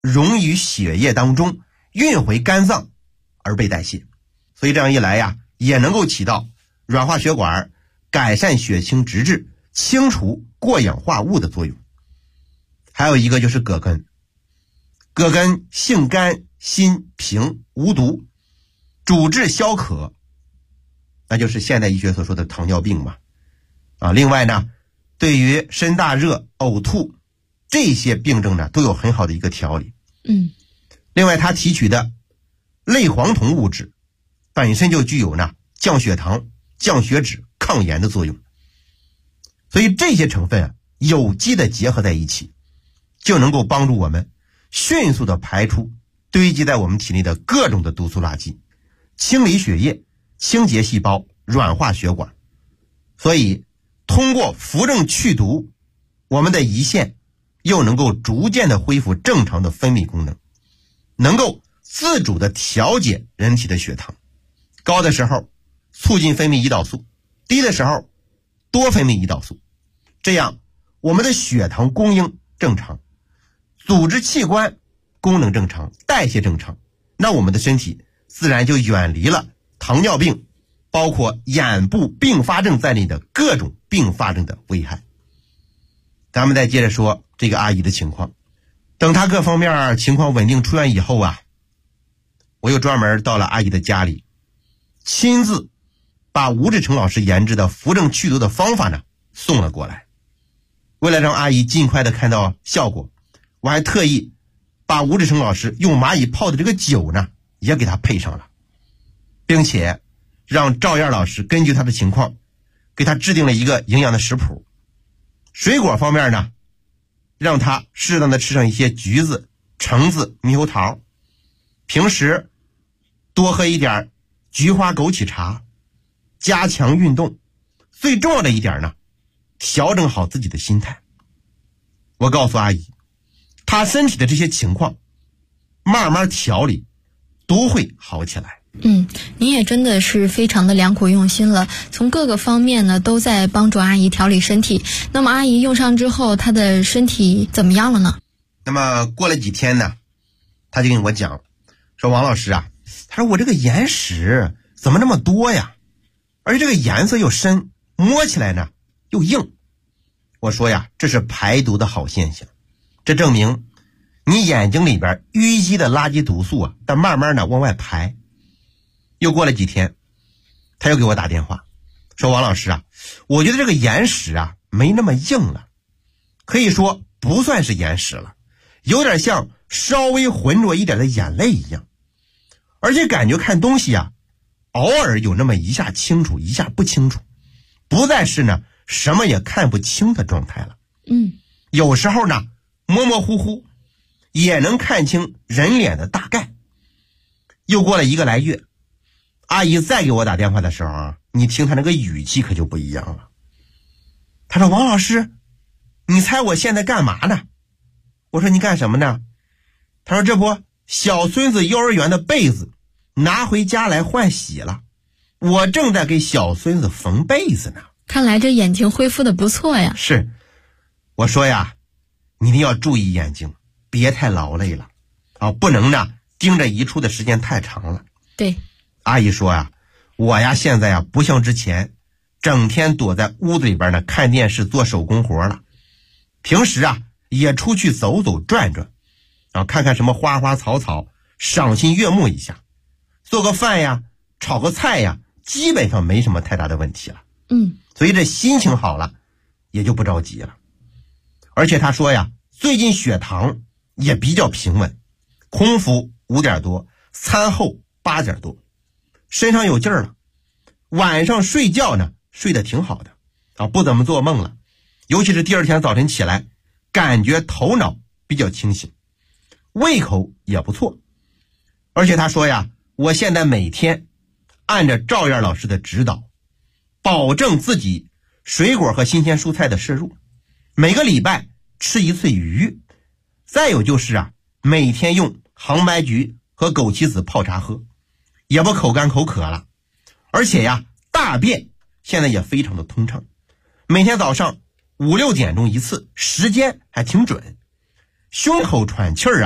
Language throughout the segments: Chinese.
溶于血液当中，运回肝脏而被代谢。所以这样一来呀，也能够起到软化血管、改善血清直质、清除过氧化物的作用。还有一个就是葛根，葛根性甘辛平无毒，主治消渴，那就是现代医学所说的糖尿病嘛。另外呢，对于身大热、呕吐这些病症呢，都有很好的一个调理。另外它提取的类黄酮物质本身就具有呢降血糖、降血脂、抗炎的作用。所以这些成分有机的结合在一起，就能够帮助我们迅速的排出堆积在我们体内的各种的毒素垃圾，清理血液、清洁细胞、软化血管。所以通过扶正去毒，我们的胰腺又能够逐渐的恢复正常的分泌功能，能够自主的调节人体的血糖，高的时候促进分泌胰岛素，低的时候多分泌胰岛素，这样我们的血糖供应正常，组织器官功能正常，代谢正常，那我们的身体自然就远离了糖尿病，包括眼部并发症在内的各种并发症的危害。咱们再接着说这个阿姨的情况。等她各方面情况稳定出院以后我又专门到了阿姨的家里，亲自把吴志成老师研制的扶正去毒的方法呢送了过来。为了让阿姨尽快的看到效果，我还特意把吴志成老师用蚂蚁泡的这个酒呢也给他配上了，并且让赵燕老师根据他的情况给他制定了一个营养的食谱。水果方面呢，让他适当的吃上一些橘子、橙子、猕猴桃，平时多喝一点菊花枸杞茶，加强运动，最重要的一点呢，调整好自己的心态。我告诉阿姨，她身体的这些情况慢慢调理都会好起来。 你也真的是非常的良苦用心了，从各个方面呢都在帮助阿姨调理身体。那么阿姨用上之后，她的身体怎么样了呢？ 那么过了几天呢，她就跟我讲说，王老师她说我这个眼屎怎么那么多呀，而且这个颜色又深，摸起来呢又硬。我说这是排毒的好现象，这证明你眼睛里边淤积的垃圾毒素在慢慢的往外排。又过了几天，他又给我打电话说，王老师我觉得这个眼屎没那么硬了，可以说不算是眼屎了，有点像稍微浑浊一点的眼泪一样，而且感觉看东西偶尔有那么一下清楚一下不清楚，不再是呢什么也看不清的状态了。有时候呢模模糊糊也能看清人脸的大概。又过了1个来月，阿姨再给我打电话的时候你听她那个语气可就不一样了。她说，王老师，你猜我现在干嘛呢？我说，你干什么呢？她说，这不，小孙子幼儿园的被子拿回家来换洗了，我正在给小孙子缝被子呢。 看来这眼睛恢复的不错呀。 是，我说你一定要注意眼睛，别太劳累了不能呢盯着一处的时间太长了。 对， 阿姨说我现在不像之前整天躲在屋子里边呢看电视做手工活了，平时也出去走走转转，看看什么花花草草，赏心悦目一下，做个饭炒个菜基本上没什么太大的问题了。所以这心情好了也就不着急了。而且他说最近血糖也比较平稳，空腹5点多，餐后8点多，身上有劲儿了，晚上睡觉呢睡得挺好的不怎么做梦了，尤其是第二天早晨起来感觉头脑比较清醒，胃口也不错。而且他说我现在每天按照赵燕老师的指导，保证自己水果和新鲜蔬菜的摄入，每个礼拜吃1次鱼，再有就是每天用杭白菊和枸杞子泡茶喝，也不口干口渴了。而且大便现在也非常的通畅，每天早上5、6点钟一次，时间还挺准。胸口喘气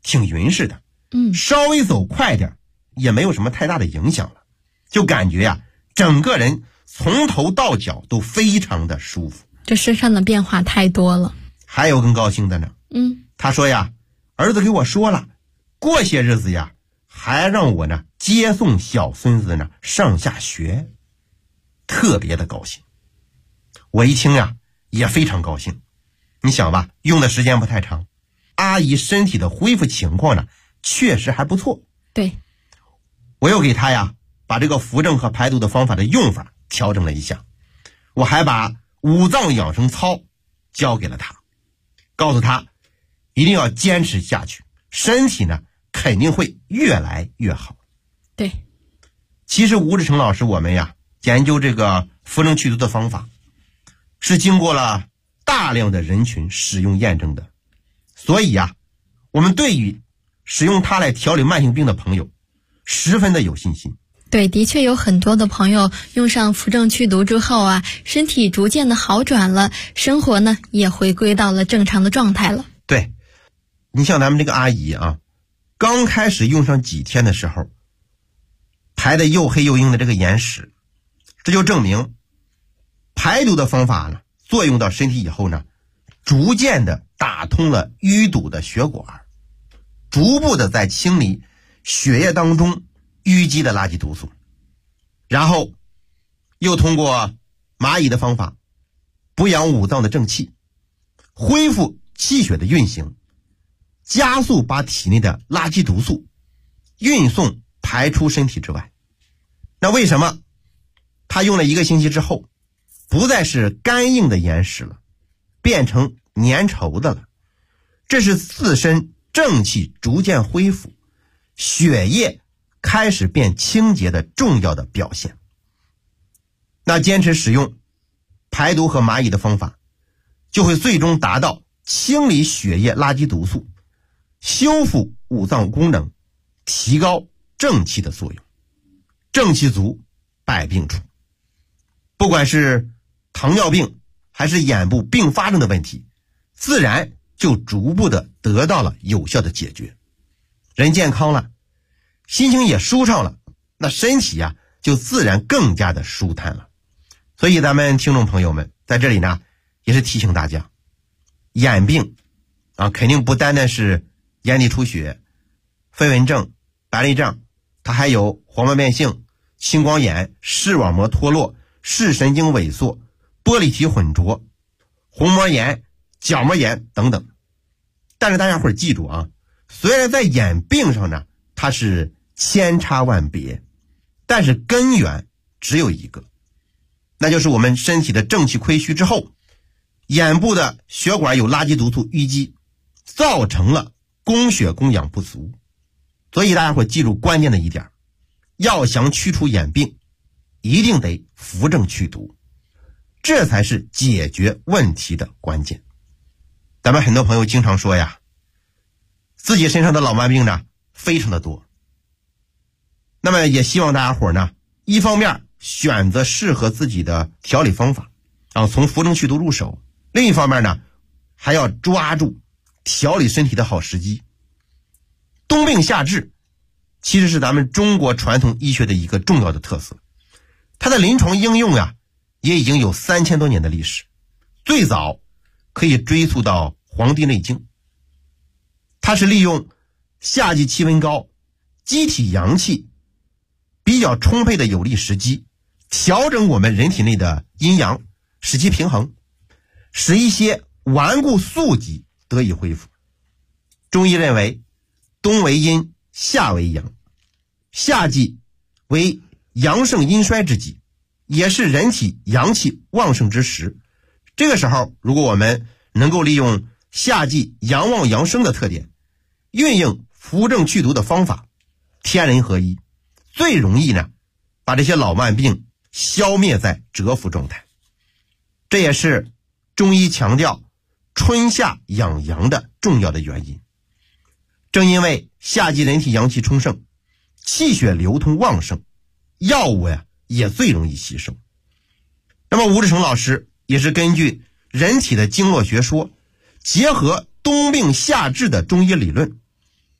挺匀实的，稍微走快点也没有什么太大的影响了，就感觉呀，整个人从头到脚都非常的舒服。 这身上的变化太多了。 还有更高兴的呢，他说呀，儿子给我说了，过些日子呀，还让我呢接送小孙子呢上下学，特别的高兴。我一听呀，也非常高兴。你想吧，用的时间不太长，阿姨身体的恢复情况呢，确实还不错。 对， 我又给他呀，把这个扶正和排毒的方法的用法调整了一下，我还把五脏养生操教给了他，告诉他一定要坚持下去，身体呢肯定会越来越好。 对， 其实吴志成老师我们呀研究这个扶正祛毒的方法，是经过了大量的人群使用验证的，所以呀，我们对于使用它来调理慢性病的朋友十分的有信心。 对，的确有很多的朋友用上扶正祛毒之后啊，身体逐渐的好转了，生活呢也回归到了正常的状态了。 对，你像咱们这个阿姨啊，刚开始用上几天的时候，排的又黑又硬的这个眼屎，这就证明排毒的方法呢作用到身体以后呢，逐渐的打通了淤堵的血管，逐步的在清理血液当中淤积的垃圾毒素，然后又通过蚂蚁的方法补养五脏的正气，恢复气血的运行，加速把体内的垃圾毒素运送排出身体之外。那为什么他用了1个星期之后不再是干硬的眼屎了，变成粘稠的了？这是自身正气逐渐恢复，血液开始变清洁的重要的表现。那坚持使用排毒和蚂蚁的方法，就会最终达到清理血液垃圾毒素，修复五脏功能，提高正气的作用。正气足，百病除。不管是糖尿病还是眼部并发症的问题，自然就逐步的得到了有效的解决。人健康了，心情也舒畅了，那身体呀就自然更加的舒坦了。所以咱们听众朋友们在这里呢，也是提醒大家，眼病啊，肯定不单单是眼底出血、飞蚊症、白内障，它还有黄斑变性、青光眼、视网膜脱落、视神经萎缩、玻璃体混浊、虹膜炎、角膜炎等等。但是大家伙记住啊，虽然在眼病上呢，它是千差万别，但是根源只有一个，那就是我们身体的正气亏虚之后，眼部的血管有垃圾毒素淤积，造成了供血供氧不足。所以大家伙记住关键的一点，要想驱除眼病，一定得扶正祛毒，这才是解决问题的关键。咱们很多朋友经常说呀，自己身上的老慢病呢非常的多，那么也希望大家伙呢，一方面选择适合自己的调理方法啊，从扶正祛毒入手；另一方面呢，还要抓住调理身体的好时机。冬病夏治其实是咱们中国传统医学的一个重要的特色，它的临床应用呀也已经有3000多年的历史，最早可以追溯到《黄帝内经》。它是利用夏季气温高、机体阳气比较充沛的有利时机，调整我们人体内的阴阳，使其平衡，使一些顽固宿疾得以恢复。中医认为，冬为阴，夏为阳，夏季为阳盛阴衰之际，也是人体阳气旺盛之时。这个时候，如果我们能够利用夏季阳旺阳生的特点，运用扶正祛毒的方法，天人合一，最容易呢把这些老慢病消灭在蛰伏状态。这也是中医强调春夏养阳的重要的原因。正因为夏季人体阳气充盛，气血流通旺盛，药物呀也最容易吸收。那么吴志成老师也是根据人体的经络学说，结合冬病夏治的中医理论，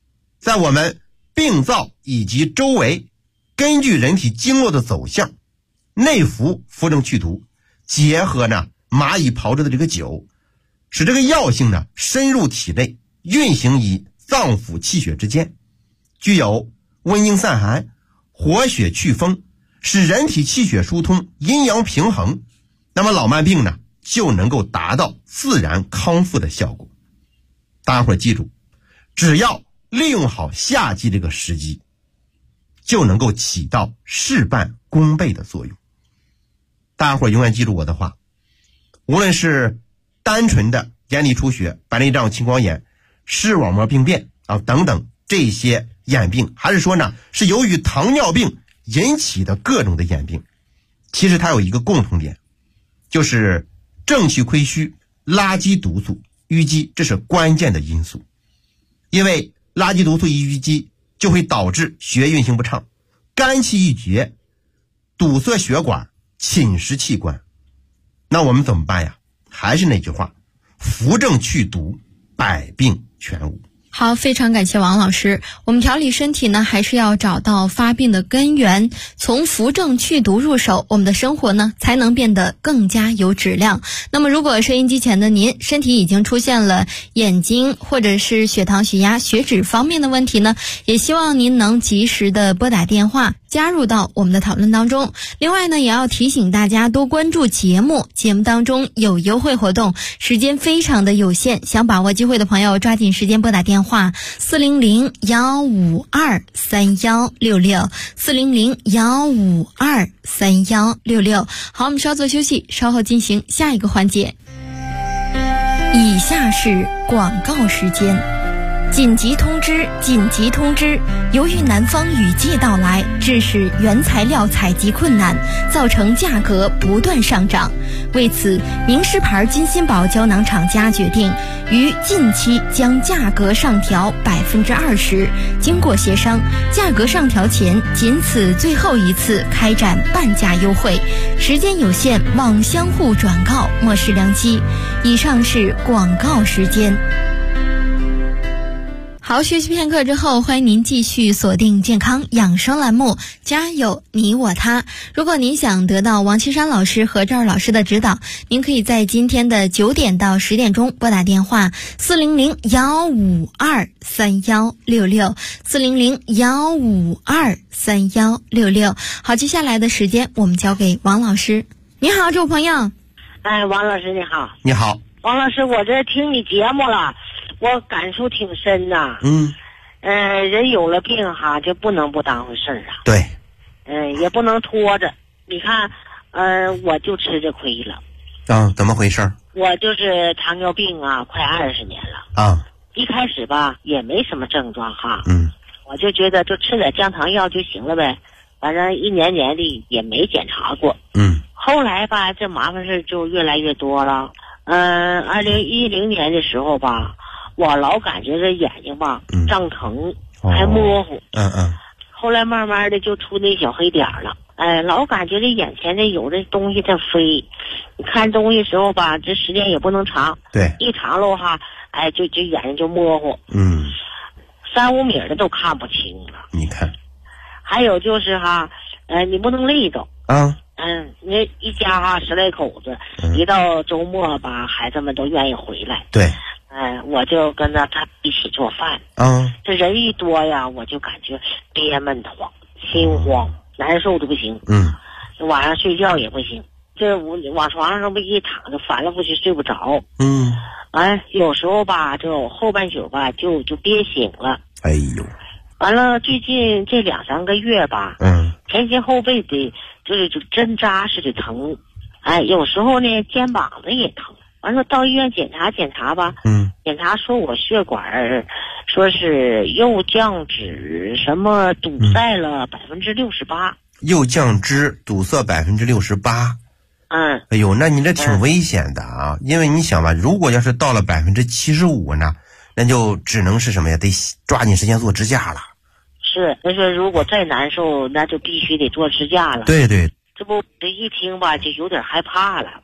在我们病灶以及周围，根据人体经络的走向，内服扶正祛毒，结合呢蚂蚁炮制的这个酒，使这个药性呢深入体内，运行于脏腑气血之间，具有温经散寒、活血祛风，使人体气血疏通、阴阳平衡，那么老慢病呢就能够达到自然康复的效果。大家伙记住，只要利用好夏季这个时机，就能够起到事半功倍的作用。大家伙永远记住我的话，无论是单纯的眼底出血、白内障、青光眼、视网膜病变等等这些眼病，还是说呢是由于糖尿病引起的各种的眼病，其实它有一个共同点，就是正气亏虚、垃圾毒素、淤积，这是关键的因素。因为垃圾毒素一淤积，就会导致血液运行不畅，肝气郁结，堵塞血管，侵蚀器官。那我们怎么办呀？还是那句话，扶正祛毒，百病全无。 好，非常感谢王老师。我们调理身体呢，还是要找到发病的根源，从扶正祛毒入手，我们的生活呢才能变得更加有质量。那么如果收音机前的您身体已经出现了眼睛或者是血糖、血压、血脂方面的问题呢，也希望您能及时的拨打电话加入到我们的讨论当中。另外呢，也要提醒大家多关注节目当中有优惠活动，时间非常的有限，想把握机会的朋友抓紧时间拨打电话400-152-3166 400-152-3166。好，我们稍作休息，稍后进行下一个环节。以下是广告时间。紧急通知！紧急通知！由于南方雨季到来，致使原材料采集困难，造成价格不断上涨。为此，名仕牌金鑫宝胶囊厂家决定于近期将价格上调20%。经过协商，价格上调前仅此最后一次开展半价优惠，时间有限，望相互转告，莫视良机。以上是广告时间。好，学习片刻之后，欢迎您继续锁定健康养生栏目，家有你我他。如果您想得到王岐山老师和赵老师的指导，您可以在今天的9点到10点钟拨打电话400-152-3166 400-152-3166。好，接下来的时间我们交给王老师。你好，这位朋友。 王老师你好。 你好。 王老师，我这听你节目了，我感触挺深呐。人有了病哈，就不能不当回事儿啊。 对。 也不能拖着。你看，我就吃这亏了。 怎么回事？ 我就是糖尿病啊，快20年了。一开始吧，也没什么症状哈。我就觉得就吃点降糖药就行了呗，反正一年年的也没检查过。后来吧，这麻烦事就越来越多了。2010年的时候吧，我老感觉这眼睛吧胀疼，还模糊。后来慢慢的就出那小黑点了。老感觉这眼前这有这东西在飞，你看东西时候吧，这时间也不能长。 对， 一长了哈，就眼睛就模糊。3-5米的都看不清了。 你看。 还有就是哈，你不能累着。你一家哈10来口子，一到周末吧，孩子们都愿意回来。 对。 我就跟他一起做饭。这人一多呀，我就感觉憋闷得慌，心慌，难受的不行。晚上睡觉也不行，这往床上不一躺就翻来覆去睡不着。有时候吧，就后半宿吧，就憋醒了。 哎呦！ 完了，最近这2-3个月吧，前肩后背的就针扎似的疼。有时候呢，肩膀子也疼。完了到医院检查吧，检查说我血管说是右降脂什么堵塞了68%。 右降脂堵塞68%。哎呦，那你这挺危险的啊！因为你想吧，如果要是到了75%呢，那就只能是什么呀？得抓紧时间做支架了。 是，那说如果再难受，那就必须得做支架了。 对对。 这不这一听吧，就有点害怕了。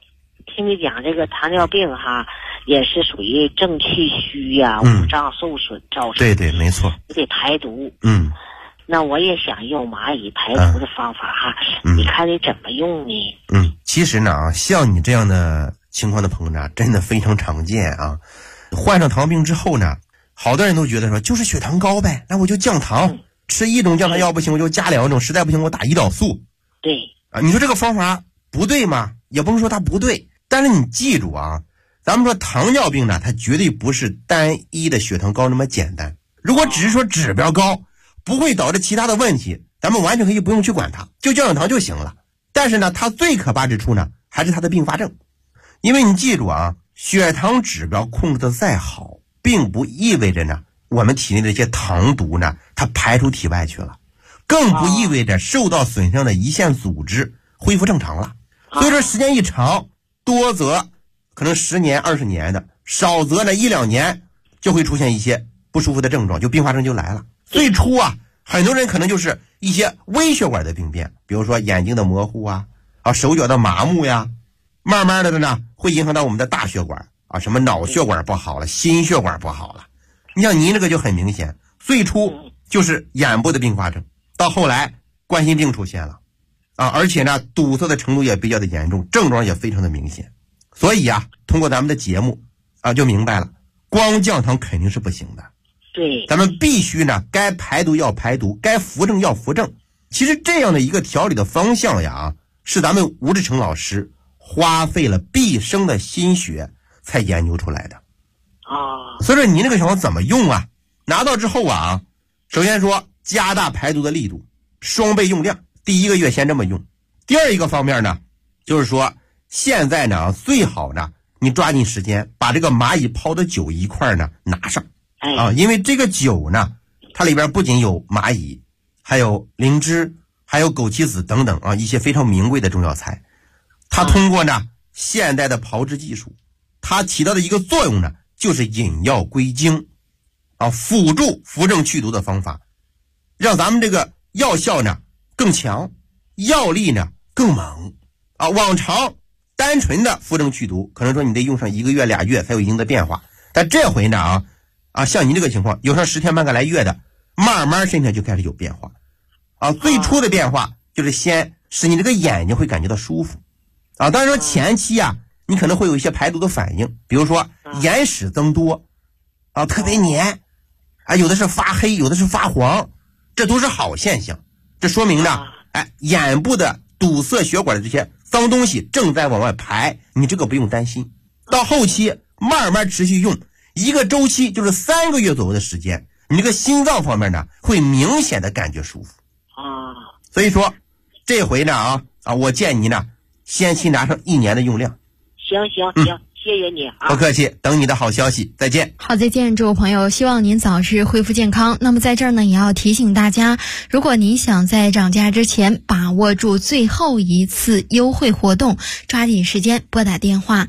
听你讲这个糖尿病哈，也是属于正气虚呀，五脏受损造成。 对对，没错。 你得排毒。 那我也想用蚂蚁排毒的方法哈，你看你怎么用呢？ 其实呢像你这样的情况的朋友呢，真的非常常见啊。患上糖尿病之后呢，好多人都觉得说就是血糖高呗，那我就降糖，吃一种降糖药不行，我就加2种，实在不行我打胰岛素。 对啊，你说这个方法不对吗？也不能说它不对，但是你记住啊，咱们说糖尿病呢，它绝对不是单一的血糖高那么简单。如果只是说指标高，不会导致其他的问题，咱们完全可以不用去管它，就降降糖就行了。但是呢，它最可怕之处呢，还是它的并发症。因为你记住啊，血糖指标控制的再好，并不意味着呢，我们体内的一些糖毒呢，它排出体外去了，更不意味着受到损伤的胰腺组织恢复正常了。所以说时间一长，多则可能10年20年的，少则呢1-2年就会出现一些不舒服的症状，就并发症就来了。最初啊，很多人可能就是一些微血管的病变，比如说眼睛的模糊啊，手脚的麻木呀，慢慢的呢会影响到我们的大血管啊，什么脑血管不好了，心血管不好了。你像您这个就很明显，最初就是眼部的并发症，到后来冠心病出现了啊，而且呢堵塞的程度也比较的严重，症状也非常的明显。所以啊，通过咱们的节目啊就明白了，光降糖肯定是不行的。 对， 咱们必须呢，该排毒要排毒，该扶正要扶正。其实这样的一个调理的方向呀，是咱们吴志成老师花费了毕生的心血才研究出来的。所以说您这个小方怎么用啊？拿到之后啊，首先说加大排毒的力度，双倍用量。第1个月先这么用。第二一个方面呢，就是说现在呢，最好呢，你抓紧时间把这个蚂蚁泡的酒一块呢拿上。因为这个酒呢，它里边不仅有蚂蚁，还有灵芝，还有枸杞子等等啊，一些非常名贵的中药材。它通过呢现代的炮制技术，它起到的一个作用呢，就是引药归经啊，辅助扶正祛毒的方法，让咱们这个药效呢更强，药力呢更猛啊。往常单纯的扶正祛毒，可能说你得用上1个月2月才有一定的变化，但这回呢像你这个情况，有上10天半个来月的，慢慢身体就开始有变化啊。最初的变化就是先使你这个眼睛会感觉到舒服啊。当然说前期啊，你可能会有一些排毒的反应，比如说眼屎增多啊，特别黏啊，有的是发黑，有的是发黄，这都是好现象。这说明呢，眼部的堵塞血管的这些脏东西正在往外排，你这个不用担心。到后期慢慢持续用，1个周期就是3个月左右的时间，你这个心脏方面呢会明显的感觉舒服所以说这回呢我建议你呢先期拿上1年的用量。 行，谢谢你啊， 不客气，等你的好消息，再见。 好，再见，诸位朋友，希望您早日恢复健康。那么在这儿呢，也要提醒大家，如果您想在涨价之前把握住最后一次优惠活动，抓紧时间拨打电话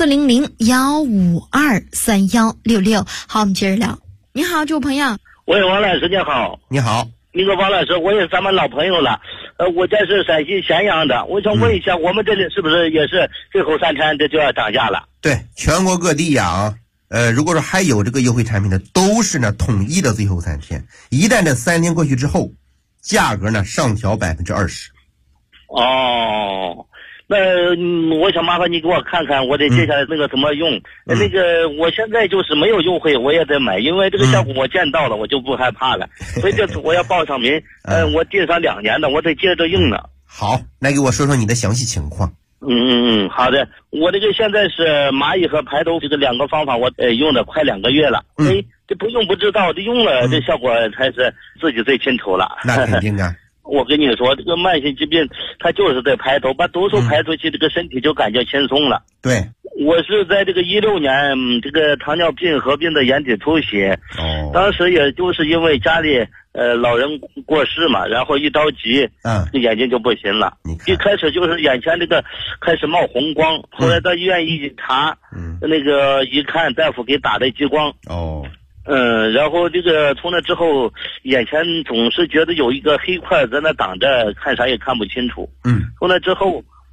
400-152-3166。好，我们接着聊。你好，诸位朋友。 喂，王老师你好。 你好。 那个王老师，我也是咱们老朋友了，我这是陕西咸阳的，我想问一下，我们这里是不是也是最后3天这就要涨价了？ 对，全国各地呀如果说还有这个优惠产品的，都是呢统一的最后3天，一旦这3天过去之后，价格呢上调20%。 那我想麻烦你给我看看，我得接下来那个怎么用。那个我现在就是没有优惠，我也得买，因为这个效果我见到了，我就不害怕了。所以这次我要报上名，我订上2年的，我得接着用呢。 好，来给我说说你的详细情况。 好的。我这个现在是蚂蚁和排毒这个2个方法，我用了快2个月了。这不用不知道，这用了这效果才是自己最清楚了。 那肯定啊。 我跟你说，这个慢性疾病它就是在排毒，把毒素排出去，这个身体就感觉轻松了。 对， 我是在这个16年这个糖尿病合并的眼底出血，当时也就是因为家里老人过世嘛，然后一着急，这眼睛就不行了。一开始就是眼前这个开始冒红光，后来到医院一查，那个一看大夫给打的激光。然后这个从那之后，眼前总是觉得有一个黑块在那挡着，看啥也看不清楚。从那之后，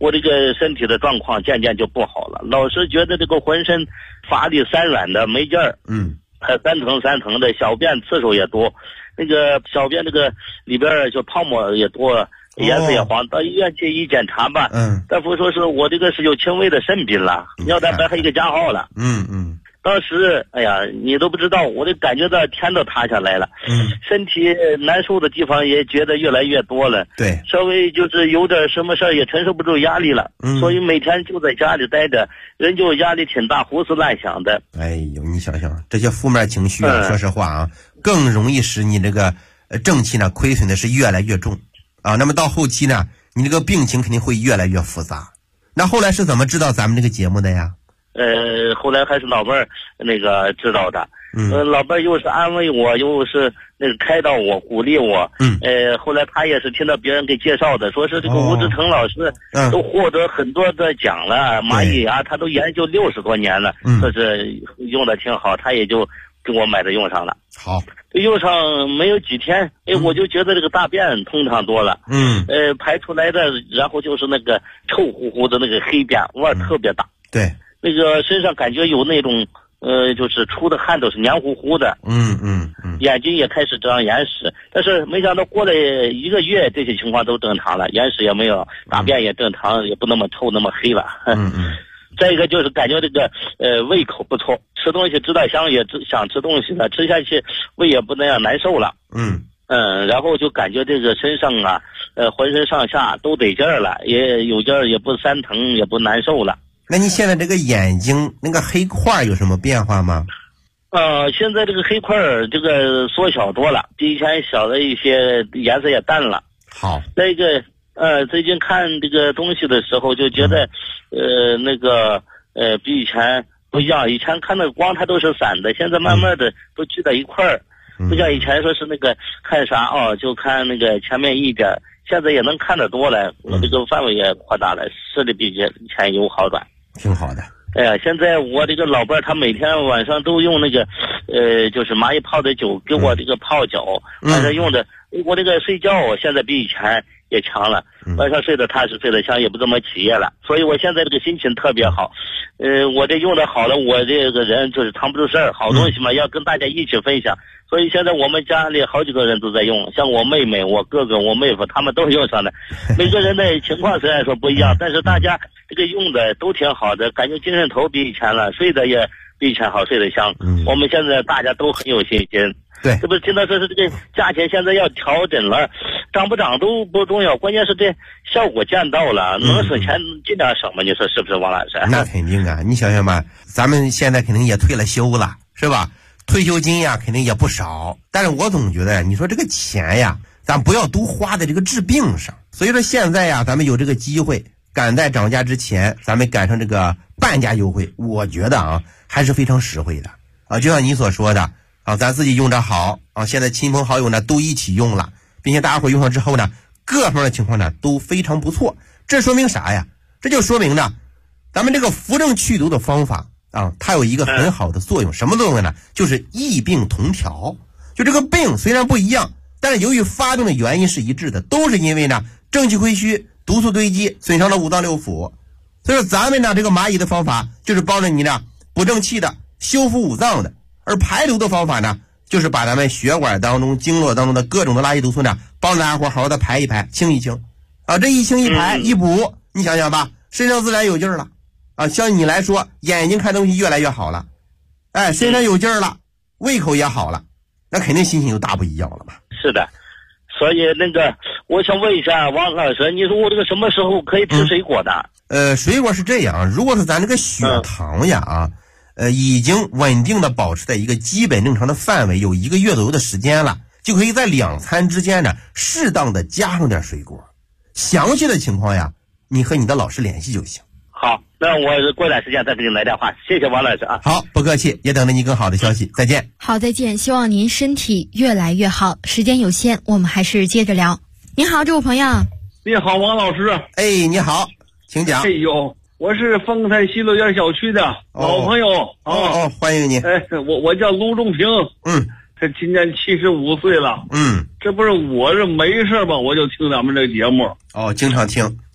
我这个身体的状况渐渐就不好了，老是觉得这个浑身乏力散软的没劲儿，还三疼的，小便次数也多，那个小便这个里边就泡沫也多，颜色也黄。到医院去一检查吧，大夫说是我这个是有轻微的肾病了，尿蛋白还一个加号了。当时哎呀，你都不知道，我就感觉到天都塌下来了，身体难受的地方也觉得越来越多了， 对， 稍微就是有点什么事儿也承受不住压力了，所以每天就在家里待着，人就压力挺大，胡思乱想的。 哎呦，你想想这些负面情绪啊，说实话啊，更容易使你这个正气呢亏损的是越来越重啊。那么到后期呢，你这个病情肯定会越来越复杂。那后来是怎么知道咱们这个节目的呀？ 后来还是老伴儿那个知道的，老伴儿又是安慰我，又是那个开导我，鼓励我，后来他也是听到别人给介绍的，说是这个吴志成老师都获得很多的奖了，蚂蚁啊他都研究60多年了，说是用的挺好，他也就给我买的用上了。 好， 用上没有几天，我就觉得这个大便通畅多了，排出来的，然后就是那个臭乎乎的那个黑便，味儿特别大， 对。 那个身上感觉有那种，就是出的汗都是黏糊糊的，眼睛也开始长眼屎，但是没想到过了1个月，这些情况都正常了，眼屎也没有，大便也正常，也不那么臭那么黑了。再一个就是感觉这个胃口不错，吃东西知道香，也想吃东西了，吃下去胃也不那样难受了。然后就感觉这个身上啊，浑身上下都得劲儿了，也有劲儿，也不酸疼，也不难受了。 那你现在这个眼睛那个黑块有什么变化吗？ 现在这个黑块这个缩小多了，比以前小了一些，颜色也淡了。 好， 那个最近看这个东西的时候就觉得，那个比以前不一样，以前看那个光它都是散的，现在慢慢的都聚在一块儿，不像以前说是那个看啥就看那个前面一点，现在也能看得多了，我这个范围也扩大了，视力比以前有好转。 挺好的。 哎呀，现在我这个老伴儿他每天晚上都用那个就是蚂蚁泡的酒给我这个泡脚，晚上用的，我这个睡觉现在比以前也强了，晚上睡得踏实，睡得香，也不这么起夜了，所以我现在这个心情特别好。我这用的好了，我这个人就是藏不住事儿，好东西嘛，要跟大家一起分享。所以现在我们家里好几个人都在用，像我妹妹、我哥哥、我妹夫，他们都用上了。每个人的情况虽然说不一样，但是大家这个用的都挺好的，感觉精神头比以前了，睡得也比以前好，睡得香。我们现在大家都很有信心。 对， 这不听到说是这个价钱现在要调整了，涨不涨都不重要，关键是这效果见到了，能省钱尽量省嘛，你说是不是，王老师？ 那肯定啊，你想想吧，咱们现在肯定也退了休了，是吧？退休金呀肯定也不少，但是我总觉得你说这个钱呀，咱不要都花在这个治病上。所以说现在呀，咱们有这个机会赶在涨价之前，咱们赶上这个半价优惠，我觉得啊还是非常实惠的啊。就像你所说的啊，咱自己用着好啊，现在亲朋好友呢都一起用了，并且大家伙用上之后呢，各方面的情况呢都非常不错。这说明啥呀？这就说明呢，咱们这个扶正祛毒的方法啊，它有一个很好的作用，什么作用呢？就是异病同调。就这个病虽然不一样，但是由于发病的原因是一致的，都是因为呢正气亏虚，毒素堆积，损伤了五脏六腑。所以说咱们呢这个蚂蚁的方法就是帮着你呢补正气的，修复五脏的，而排毒的方法呢就是把咱们血管当中、经络当中的各种的垃圾毒素呢，帮大家伙好好的排一排，清一清啊。这一清一排一补，你想想吧，身上自然有劲儿了啊。像你来说，眼睛看东西越来越好了，哎，身上有劲儿了，胃口也好了，那肯定心情就大不一样了嘛。 是的，所以那个我想问一下王老师，你说我这个什么时候可以吃水果的？ 水果是这样，如果是咱这个血糖呀已经稳定的保持在一个基本正常的范围，有1个月左右的时间了，就可以在2餐之间呢适当的加上点水果。详细的情况呀，你和你的老师联系就行。 好，那我过段时间再给你来电话，谢谢王老师啊。 好，不客气，也等着你更好的消息，再见。 好，再见，希望您身体越来越好。时间有限，我们还是接着聊。你好，这位朋友。 你好，王老师。 哎，你好，请讲。 哎呦，我是丰台西乐园小区的老朋友。 欢迎你。 哎，我叫卢仲平。这今年75岁了。 嗯， 这不是我这没事吧，我就听咱们这个节目。 经常听。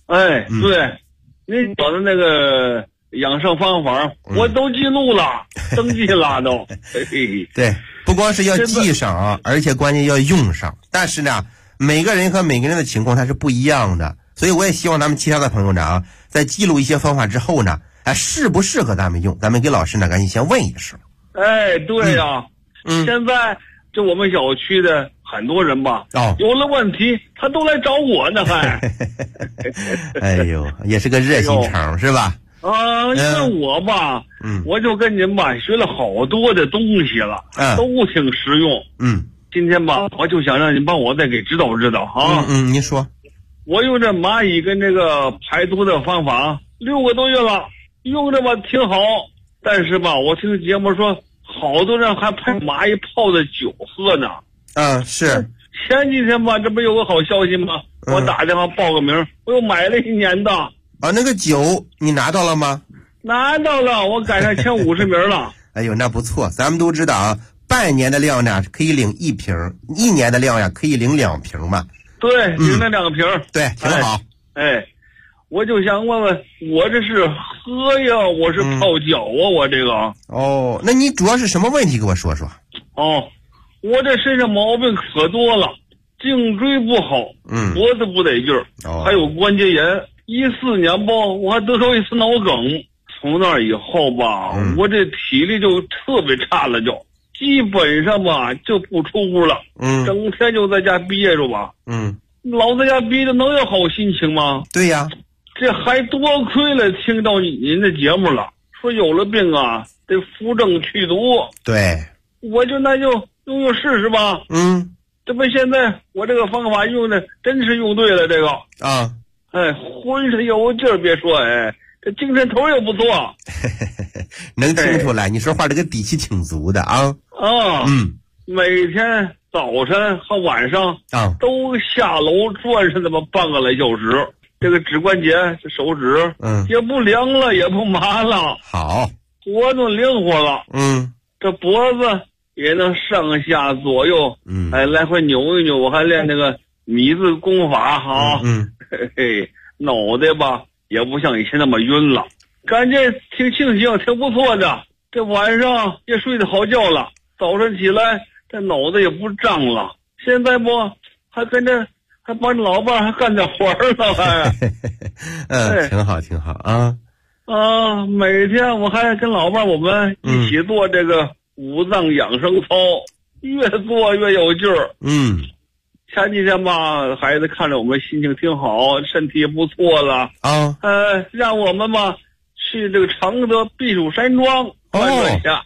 哎，对，您讲的那个养生方法，我都记录了，登记了都。 对，不光是要记上，而且关键要用上。但是呢，每个人和每个人的情况它是不一样的，所以我也希望咱们其他的朋友呢，在记录一些方法之后呢，适不适合咱们用，咱们给老师呢赶紧先问一声。 哎，对呀，现在就我们小区的很多人吧，有了问题他都来找我呢，还。 哎呦，也是个热心肠，是吧？ 因为我吧，我就跟您吧学了好多的东西了，都挺实用。今天吧，我就想让您帮我再给指导指导啊。 您说。 我用这蚂蚁跟这个排毒的方法6个多月了，用着吧挺好，但是吧，我听节目说，好多人还把蚂蚁泡的酒喝呢。 是。 前几天吧，这不有个好消息吗？我打电话报个名，我又买了1年的。 那个酒你拿到了吗？ 拿到了，我赶上前50名了。 哎呦，那不错。咱们都知道啊，半年的量呢可以领1瓶，1年的量呀可以领2瓶嘛。 对，领了2瓶。 对，挺好。 我就想问问，我这是喝呀，我是泡脚啊，我这个。 那你主要是什么问题？给我说说。 我这身上毛病可多了，颈椎不好，脖子不得劲儿，还有关节炎。14年吧，我还得着一次脑梗。从那以后吧，我这体力就特别差了，就基本上吧就不出屋了，整天就在家憋着吧，老在家憋着能有好心情吗？ 对呀， 这还多亏了听到您的节目了，说有了病啊得扶正祛毒。 对， 我就那就用试试吧。这不现在我这个方法用的真是用对了，这个浑身有劲儿，别说这精神头也不错。 能听出来，你说话这个底气挺足的啊。 每天早晨和晚上都下楼转上那么半个来小时，这个指关节这手指也不凉了，也不麻了， 好， 活动灵活了。这脖子也能上下左右来回扭一扭，我还练那个米字功法哈。脑袋吧也不像以前那么晕了，感觉挺清醒，挺不错的。这晚上也睡得好觉了，早晨起来这脑子也不胀了。现在不还跟着还帮着老伴还干点活了，还。 挺好挺好啊。 每天我还跟老伴我们一起做这个五脏养生操，越做越有劲儿。前几天吧，孩子看着我们心情挺好，身体也不错了让我们吧去这个常德避暑山庄转转一下。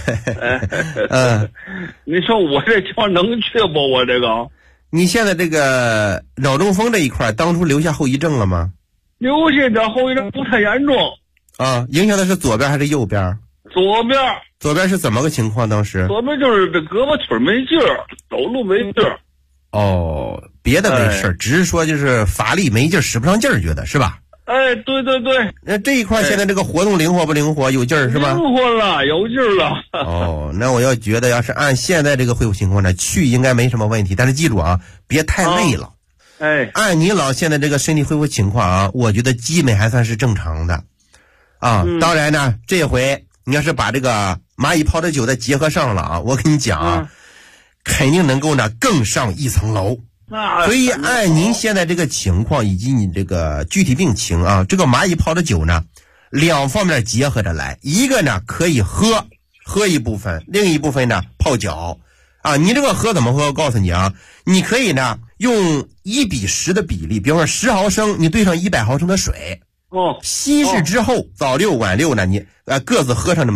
你说我这地方能去不？我这个， 你现在这个脑中风这一块，当初留下后遗症了吗？ 留下点后遗症，不太严重。 影响的是左边还是右边？ 左边。 左边是怎么个情况？当时左边就是这胳膊腿没劲儿，走路没劲儿。 别的没事，只是说就是乏力没劲儿，使不上劲儿，觉得是吧？ 对对对。 那这一块现在这个活动灵活不灵活？有劲儿是吧？ 灵活了，有劲儿了。 那我要觉得要是按现在这个恢复情况呢，去应该没什么问题。但是记住啊，别太累了。按你老现在这个身体恢复情况啊，我觉得基本还算是正常的。当然呢，这回你要是把这个蚂蚁泡的酒再结合上了啊，我跟你讲啊，肯定能够呢更上一层楼。所以按您现在这个情况以及你这个具体病情啊，这个蚂蚁泡的酒呢，2方面结合着来，一个呢可以喝一部分，另一部分呢泡脚你这个喝怎么喝？我告诉你啊，你可以呢用1:10的比例，比方说10毫升，你兑上100毫升的水，稀释之后早6晚6呢，你各自喝上那么